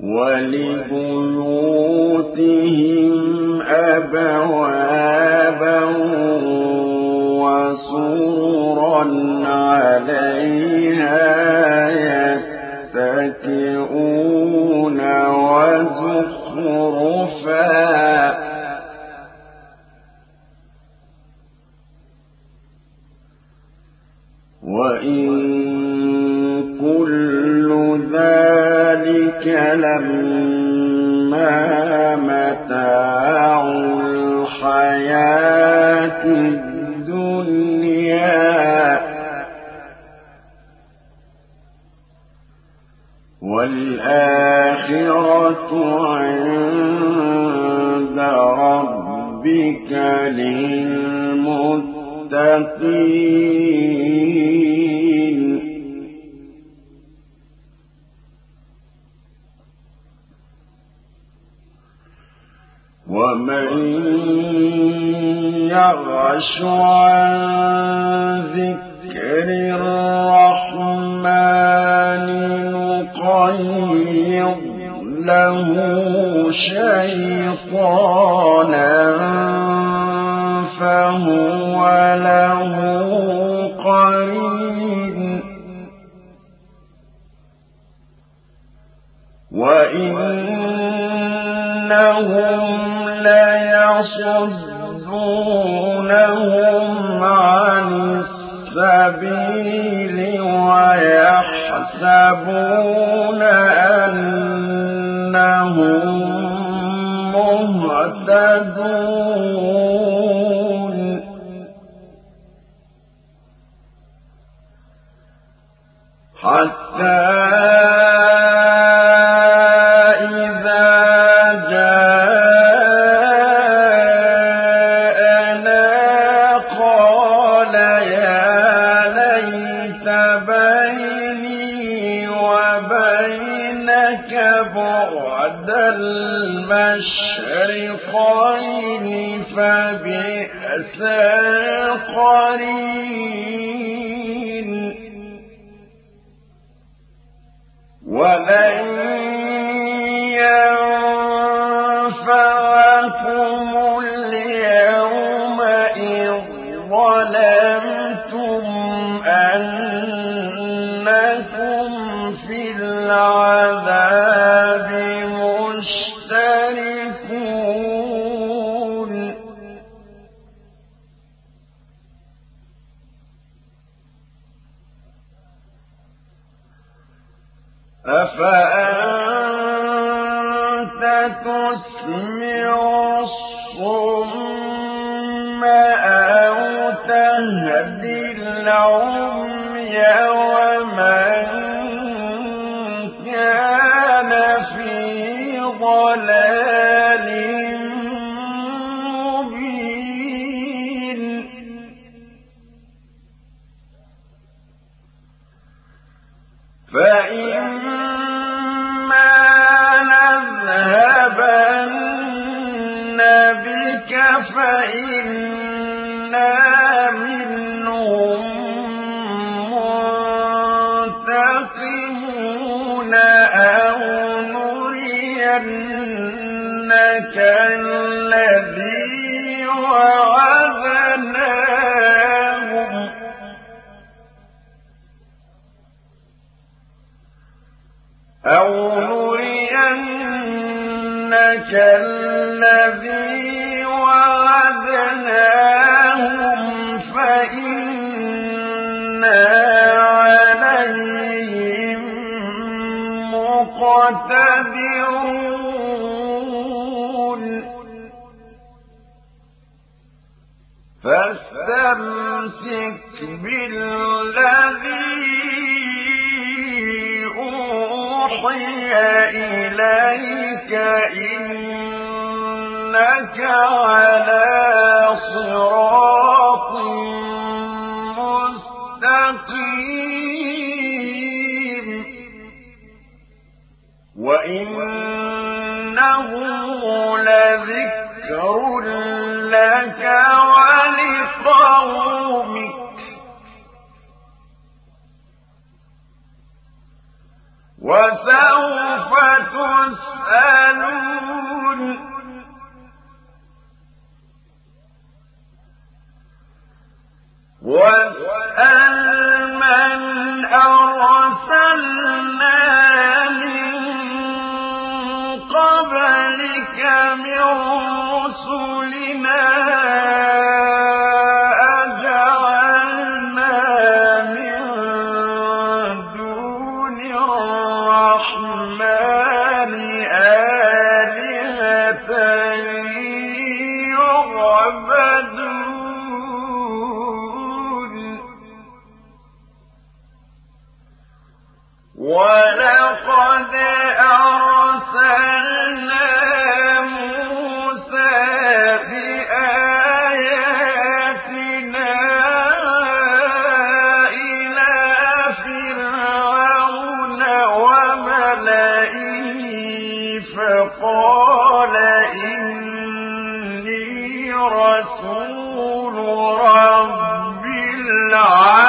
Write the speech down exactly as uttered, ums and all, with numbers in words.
ولبيوتهم أبوابا وسررا عليها يتكئون وزخرفا وإن كل ذلك لما متاع الحياة الدنيا والآخرة عند ربك للمتقين. ومن يعش عن ذكر الرحمن نقيض له شيطانا فهو له قرين وإنهم ليصدونهم عن السبيل ويحسبون أنهم مهتدون حتى المشرقين فبئس القرين ولن ينفعكم اليوم إذ ظلمتم أنكم في العذاب مشتركون أفأنت تسمع الصم أو تهدي العمي ومن كان في ضلال مبين فإما نذهبن بك فإنا منهم منتقمون أو نرينك الذي وعدناهم أو نرينك الذي وعدناهم فإنا عليهم مقتدرون فاستمسك بالذي أوحي إليك إنك على صراط مستقيم وإنه لذكر لك ولقومك وسوف تسألون يسألون واسأل من أرسلنا من قبلك من رسلنا أجعلنا من دون الرحمن آلهة يعبدون ولقد أرسلنا موسى بآياتنا إلى فرعون وملئه فقال إني رسول رب العالمين